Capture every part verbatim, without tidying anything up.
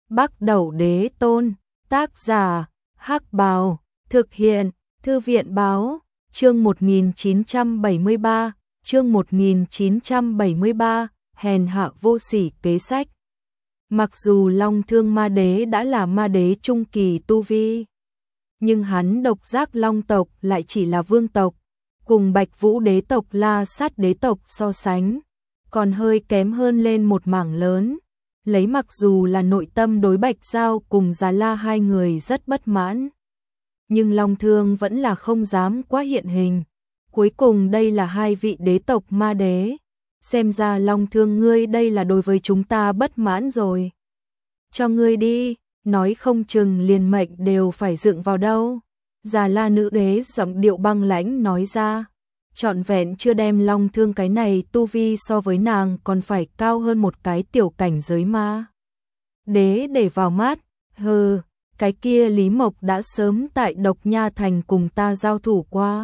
Bắc Đẩu Đế Tôn, tác giả, Hắc Bào, thực hiện, Thư viện báo, chương một nghìn chín trăm bảy mươi ba, chương một nghìn chín trăm bảy mươi ba, hèn hạ vô sỉ kế sách. Mặc dù Long Thương Ma Đế đã là ma đế trung kỳ tu vi, nhưng hắn Độc Giác Long tộc lại chỉ là vương tộc, cùng Bạch Vũ đế tộc La Sát đế tộc so sánh, còn hơi kém hơn lên một mảng lớn. Lấy mặc dù là nội tâm đối Bạch Giao cùng Già La hai người rất bất mãn, nhưng Long Thương vẫn là không dám quá hiện hình. Cuối cùng đây là hai vị đế tộc ma đế, xem ra Long Thương ngươi đây là đối với chúng ta bất mãn rồi. Cho ngươi đi, nói không chừng liền mệnh đều phải dựng vào đâu. Già La nữ đế giọng điệu băng lãnh nói ra, trọn vẹn chưa đem Long Thương cái này tu vi so với nàng còn phải cao hơn một cái tiểu cảnh giới ma đế để vào mắt. Hừ, cái kia Lý Mộc đã sớm tại Độc Nha Thành cùng ta giao thủ qua.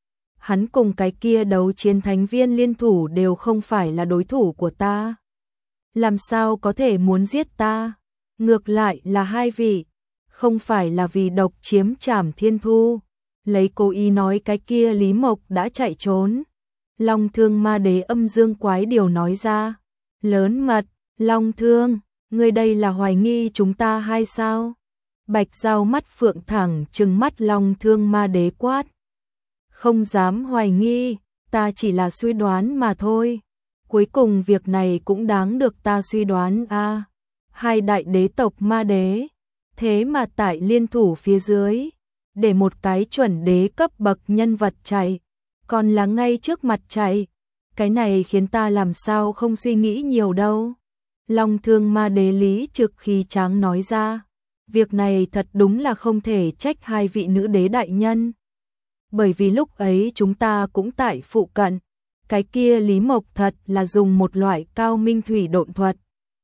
Hắn cùng cái kia đấu chiến thánh viên liên thủ đều không phải là đối thủ của ta. Làm sao có thể muốn giết ta? Ngược lại là hai vị, không phải là vì độc chiếm Trảm Thiên Thu. Lấy cố ý nói cái kia Lý Mộc đã chạy trốn. Long Thương ma đế âm dương quái điều nói ra. Lớn mật, Long Thương, ngươi đây là hoài nghi chúng ta hay sao? Bạch Giao mắt phượng thẳng trừng mắt Long Thương ma đế quát. Không dám hoài nghi, ta chỉ là suy đoán mà thôi. Cuối cùng việc này cũng đáng được ta suy đoán a. À, hai đại đế tộc ma đế, thế mà tại liên thủ phía dưới, để một cái chuẩn đế cấp bậc nhân vật chạy, còn là ngay trước mặt chạy. Cái này khiến ta làm sao không suy nghĩ nhiều đâu. Long Thương ma đế lý trực khí tráng nói ra. Việc này thật đúng là không thể trách hai vị nữ đế đại nhân. Bởi vì lúc ấy chúng ta cũng tại phụ cận. Cái kia Lý Mộc thật là dùng một loại cao minh thủy độn thuật,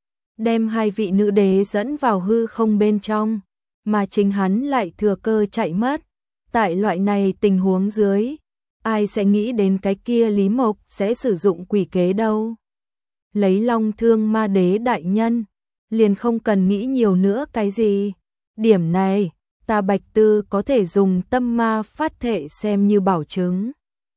đem hai vị nữ đế dẫn vào hư không bên trong, mà chính hắn lại thừa cơ chạy mất. Tại loại này tình huống dưới, ai sẽ nghĩ đến cái kia Lý Mộc sẽ sử dụng quỷ kế đâu. Lấy Long Thương ma đế đại nhân, liền không cần nghĩ nhiều nữa cái gì. Điểm này, ta Bạch Tư có thể dùng tâm ma phát thệ xem như bảo chứng.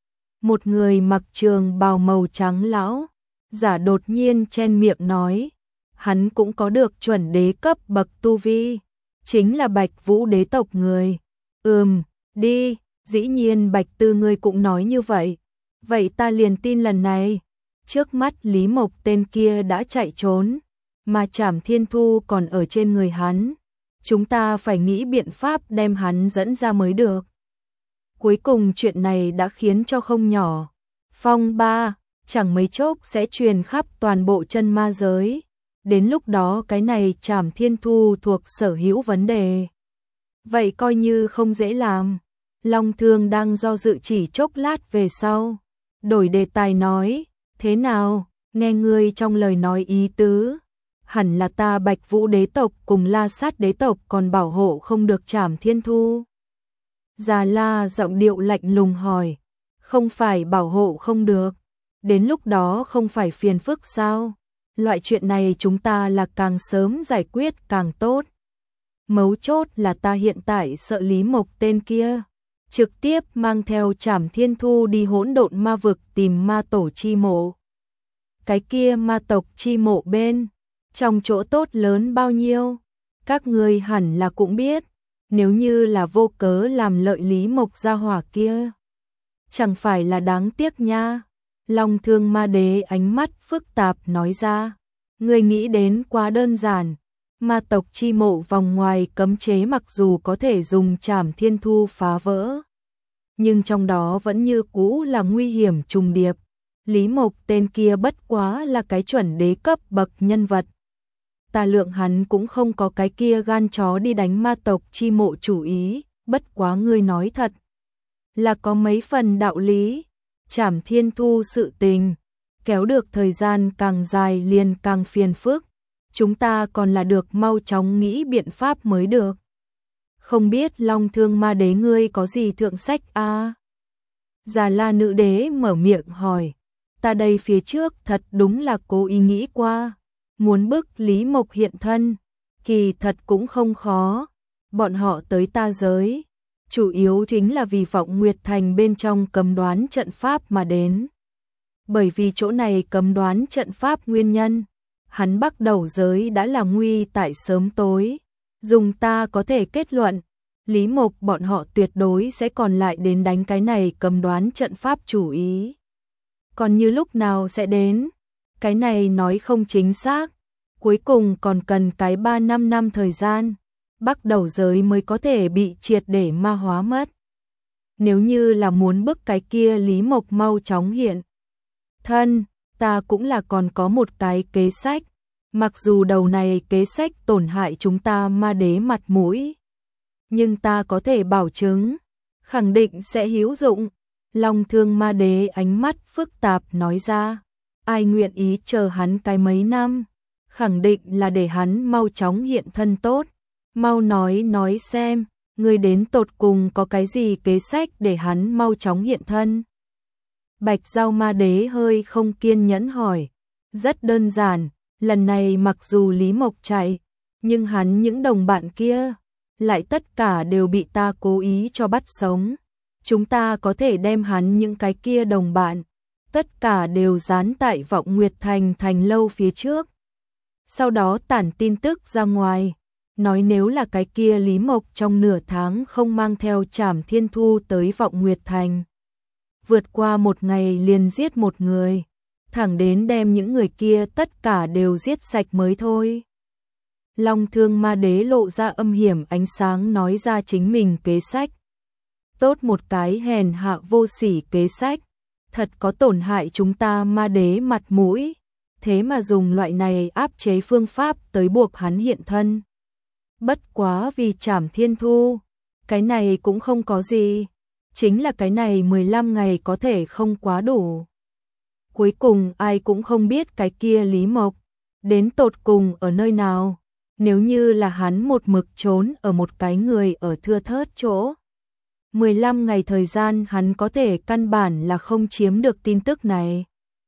Một người mặc trường bào màu trắng lão giả đột nhiên chen miệng nói, hắn cũng có được chuẩn đế cấp bậc tu vi, chính là Bạch Vũ đế tộc người. Ừm, đi, dĩ nhiên Bạch Tư ngươi cũng nói như vậy. Vậy ta liền tin lần này. Trước mắt Lý Mộc tên kia đã chạy trốn, mà Trảm Thiên Thu còn ở trên người hắn. Chúng ta phải nghĩ biện pháp đem hắn dẫn ra mới được. Cuối cùng chuyện này đã khiến cho không nhỏ phong ba, chẳng mấy chốc sẽ truyền khắp toàn bộ chân ma giới. Đến lúc đó cái này Trảm Thiên Thu thuộc sở hữu vấn đề. Vậy coi như không dễ làm. Long Thương đang do dự chỉ chốc lát về sau, đổi đề tài nói, thế nào, nghe ngươi trong lời nói ý tứ, hẳn là ta Bạch Vũ đế tộc cùng La Sát đế tộc còn bảo hộ không được Trảm Thiên Thu. Già La giọng điệu lạnh lùng hỏi, không phải bảo hộ không được, đến lúc đó không phải phiền phức sao? Loại chuyện này chúng ta là càng sớm giải quyết càng tốt. Mấu chốt là ta hiện tại sợ Lý Mộc tên kia trực tiếp mang theo Trảm Thiên Thu đi hỗn độn ma vực tìm ma tổ chi mộ. Cái kia ma tộc chi mộ bên trong chỗ tốt lớn bao nhiêu, các ngươi hẳn là cũng biết. Nếu như là vô cớ làm lợi Lý Mộc gia hỏa kia, chẳng phải là đáng tiếc nha. Long Thương ma đế ánh mắt phức tạp nói ra, ngươi nghĩ đến quá đơn giản. Ma tộc chi mộ vòng ngoài cấm chế mặc dù có thể dùng Trảm Thiên Thu phá vỡ, nhưng trong đó vẫn như cũ là nguy hiểm trùng điệp. Lý Mộc tên kia bất quá là cái chuẩn đế cấp bậc nhân vật. Ta lượng hắn cũng không có cái kia gan chó đi đánh ma tộc chi mộ chủ ý, bất quá ngươi nói thật là có mấy phần đạo lý. Trảm Thiên Thu sự tình, kéo được thời gian càng dài liền càng phiền phức. Chúng ta còn là được mau chóng nghĩ biện pháp mới được. Không biết Long Thương ma đế ngươi có gì thượng sách a? À? Già La nữ đế mở miệng hỏi, ta đây phía trước thật đúng là cố ý nghĩ qua, muốn bức Lý Mộc hiện thân, kỳ thật cũng không khó, bọn họ tới ta giới, chủ yếu chính là vì Vọng Nguyệt Thành bên trong cấm đoán trận pháp mà đến. Bởi vì chỗ này cấm đoán trận pháp nguyên nhân, hắn bắt đầu giới đã là nguy tại sớm tối, dùng ta có thể kết luận, Lý Mộc bọn họ tuyệt đối sẽ còn lại đến đánh cái này cấm đoán trận pháp chủ ý. Còn như lúc nào sẽ đến, cái này nói không chính xác, cuối cùng còn cần cái ba năm năm thời gian, bắt đầu giới mới có thể bị triệt để ma hóa mất. Nếu như là muốn bức cái kia Lý Mộc mau chóng hiện thân, ta cũng là còn có một cái kế sách, mặc dù đầu này kế sách tổn hại chúng ta ma đế mặt mũi, nhưng ta có thể bảo chứng, khẳng định sẽ hữu dụng. Long Thương ma đế ánh mắt phức tạp nói ra, ai nguyện ý chờ hắn cái mấy năm, khẳng định là để hắn mau chóng hiện thân tốt. Mau nói nói xem, ngươi đến tột cùng có cái gì kế sách để hắn mau chóng hiện thân. Bạch Dao ma đế hơi không kiên nhẫn hỏi, rất đơn giản, lần này mặc dù Lý Mộc chạy, nhưng hắn những đồng bạn kia, lại tất cả đều bị ta cố ý cho bắt sống. Chúng ta có thể đem hắn những cái kia đồng bạn, tất cả đều dán tại Vọng Nguyệt Thành thành lâu phía trước. Sau đó tản tin tức ra ngoài, nói nếu là cái kia Lý Mộc trong nửa tháng không mang theo Trảm Thiên Thu tới Vọng Nguyệt Thành, vượt qua một ngày liền giết một người, thẳng đến đem những người kia tất cả đều giết sạch mới thôi. Long Thương ma đế lộ ra âm hiểm ánh sáng nói ra chính mình kế sách. Tốt một cái hèn hạ vô sỉ kế sách, thật có tổn hại chúng ta ma đế mặt mũi, thế mà dùng loại này áp chế phương pháp tới buộc hắn hiện thân. Bất quá vì Trảm Thiên Thu, cái này cũng không có gì, chính là cái này mười lăm ngày có thể không quá đủ. Cuối cùng ai cũng không biết cái kia Lý Mộc đến tột cùng ở nơi nào, nếu như là hắn một mực trốn ở một cái người ở thưa thớt chỗ. mười lăm ngày thời gian hắn có thể căn bản là không chiếm được tin tức này.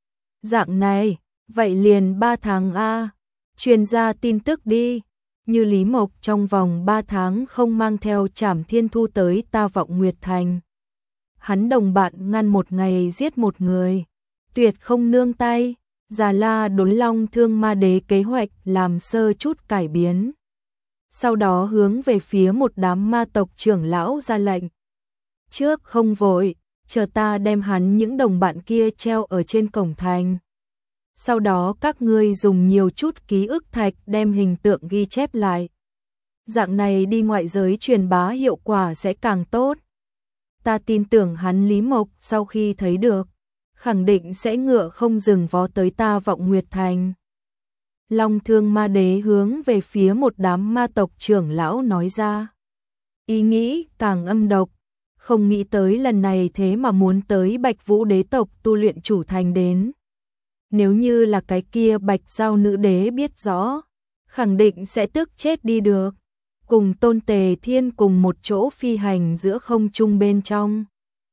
Dạng này, vậy liền ba tháng a, truyền ra tin tức đi, như Lý Mộc trong vòng ba tháng không mang theo Trảm Thiên Thu tới ta Vọng Nguyệt Thành. Hắn đồng bạn ngăn một ngày giết một người, tuyệt không nương tay. Già La Đốn Long Thương ma đế kế hoạch làm sơ chút cải biến. Sau đó hướng về phía một đám ma tộc trưởng lão ra lệnh. Trước không vội, chờ ta đem hắn những đồng bạn kia treo ở trên cổng thành. Sau đó các ngươi dùng nhiều chút ký ức thạch đem hình tượng ghi chép lại. Dạng này đi ngoại giới truyền bá hiệu quả sẽ càng tốt. Ta tin tưởng hắn Lý Mộc sau khi thấy được, khẳng định sẽ ngựa không dừng vó tới ta Vọng Nguyệt Thành. Long Thương ma đế hướng về phía một đám ma tộc trưởng lão nói ra. Ý nghĩ càng âm độc, không nghĩ tới lần này thế mà muốn tới Bạch Vũ đế tộc tu luyện chủ thành đến. Nếu như là cái kia Bạch Dao nữ đế biết rõ, khẳng định sẽ tức chết đi được. Cùng Tôn Tề Thiên cùng một chỗ phi hành giữa không trung bên trong.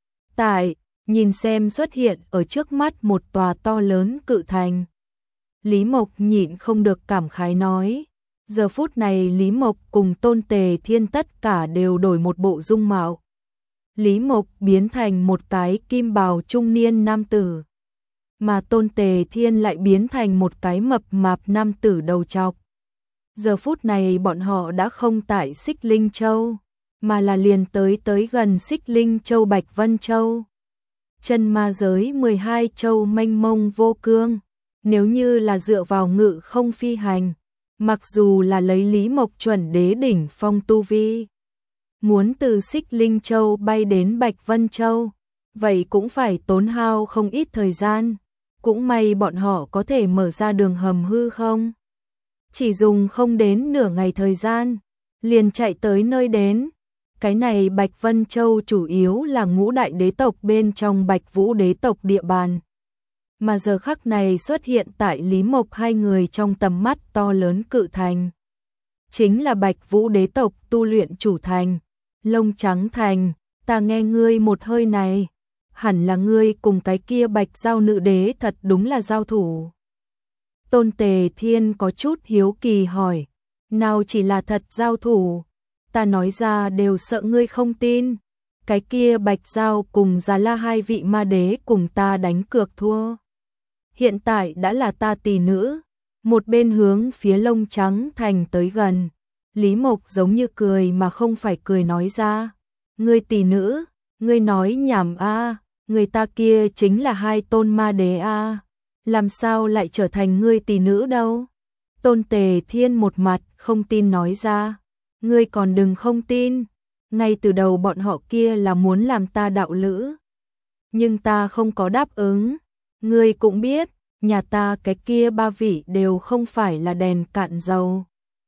Tại, nhìn xem xuất hiện ở trước mắt một tòa to lớn cự thành. Lý Mộc nhịn không được cảm khái nói. Giờ phút này Lý Mộc cùng Tôn Tề Thiên tất cả đều đổi một bộ dung mạo. Lý Mộc biến thành một cái kim bào trung niên nam tử, mà Tôn Tề Thiên lại biến thành một cái mập mạp nam tử đầu trọc. Giờ phút này bọn họ đã không tại Xích Linh Châu, mà là liền tới tới gần Xích Linh Châu Bạch Vân Châu. Chân ma giới mười hai châu mênh mông vô cương, nếu như là dựa vào ngự không phi hành, mặc dù là lấy Lý Mộc chuẩn đế đỉnh phong tu vi, muốn từ Xích Linh Châu bay đến Bạch Vân Châu, vậy cũng phải tốn hao không ít thời gian. Cũng may bọn họ có thể mở ra đường hầm hư không, chỉ dùng không đến nửa ngày thời gian, liền chạy tới nơi đến. Cái này Bạch Vân Châu chủ yếu là ngũ đại đế tộc bên trong Bạch Vũ đế tộc địa bàn. Mà giờ khắc này xuất hiện tại Lý Mộc hai người trong tầm mắt to lớn cự thành. Chính là Bạch Vũ đế tộc tu luyện chủ thành, Lông Trắng Thành. Ta nghe ngươi một hơi này, hẳn là ngươi cùng cái kia Bạch Dao nữ đế thật đúng là giao thủ. Tôn Tề Thiên có chút hiếu kỳ hỏi, nào chỉ là thật giao thủ, ta nói ra đều sợ ngươi không tin. Cái kia Bạch Giao cùng Già La hai vị ma đế cùng ta đánh cược thua. Hiện tại đã là ta tỷ nữ. Một bên hướng phía Lông Trắng Thành tới gần. Lý Mộc giống như cười mà không phải cười nói ra. Ngươi tỷ nữ, ngươi nói nhảm a, người ta kia chính là hai tôn ma đế a, làm sao lại trở thành ngươi tỷ nữ đâu? Tôn Tề Thiên một mặt không tin nói ra. Ngươi còn đừng không tin. Ngay từ đầu bọn họ kia là muốn làm ta đạo lữ. Nhưng ta không có đáp ứng. Ngươi cũng biết, nhà ta cái kia ba vị đều không phải là đèn cạn dầu.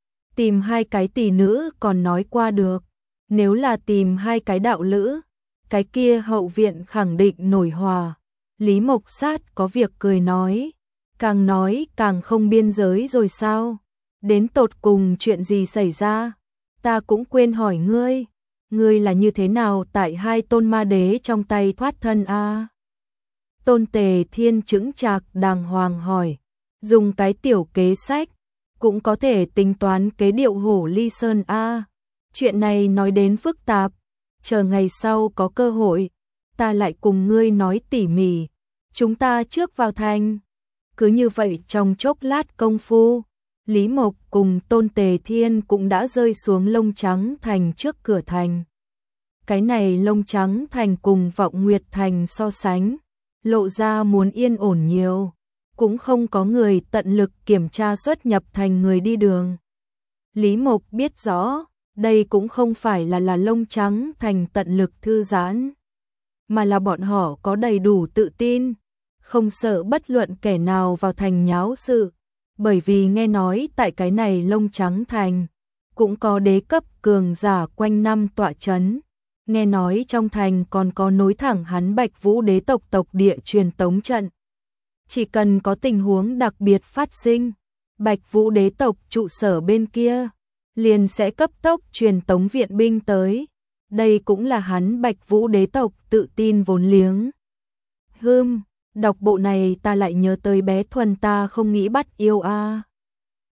Tìm hai cái tỷ nữ còn nói qua được. Nếu là tìm hai cái đạo lữ, cái kia hậu viện khẳng định nổi hòa. Lý Mộc Sát có việc cười nói. Càng nói càng không biên giới rồi sao? Đến tột cùng chuyện gì xảy ra? Ta cũng quên hỏi ngươi. Ngươi là như thế nào tại hai tôn ma đế trong tay thoát thân a? Tôn Tề Thiên chững chạc đàng hoàng hỏi. Dùng cái tiểu kế sách, cũng có thể tính toán kế điệu hổ ly sơn a. Chuyện này nói đến phức tạp, chờ ngày sau có cơ hội, ta lại cùng ngươi nói tỉ mỉ. Chúng ta trước vào thành. Cứ như vậy trong chốc lát công phu, Lý Mộc cùng Tôn Tề Thiên cũng đã rơi xuống Lông Trắng Thành trước cửa thành. Cái này Lông Trắng Thành cùng Vọng Nguyệt Thành so sánh, lộ ra muốn yên ổn nhiều, cũng không có người tận lực kiểm tra xuất nhập thành người đi đường. Lý Mộc biết rõ, đây cũng không phải là là Lông Trắng Thành tận lực thư giãn, mà là bọn họ có đầy đủ tự tin, không sợ bất luận kẻ nào vào thành nháo sự, bởi vì nghe nói tại cái này Lông Trắng Thành cũng có đế cấp cường giả quanh năm tọa chấn. Nghe nói trong thành còn có nối thẳng hắn Bạch Vũ đế tộc tộc địa truyền tống trận. Chỉ cần có tình huống đặc biệt phát sinh, Bạch Vũ đế tộc trụ sở bên kia liền sẽ cấp tốc truyền tống viện binh tới. Đây cũng là hắn Bạch Vũ đế tộc tự tin vốn liếng. Hừm, đọc bộ này ta lại nhớ tới bé Thuần ta không nghĩ bắt yêu a.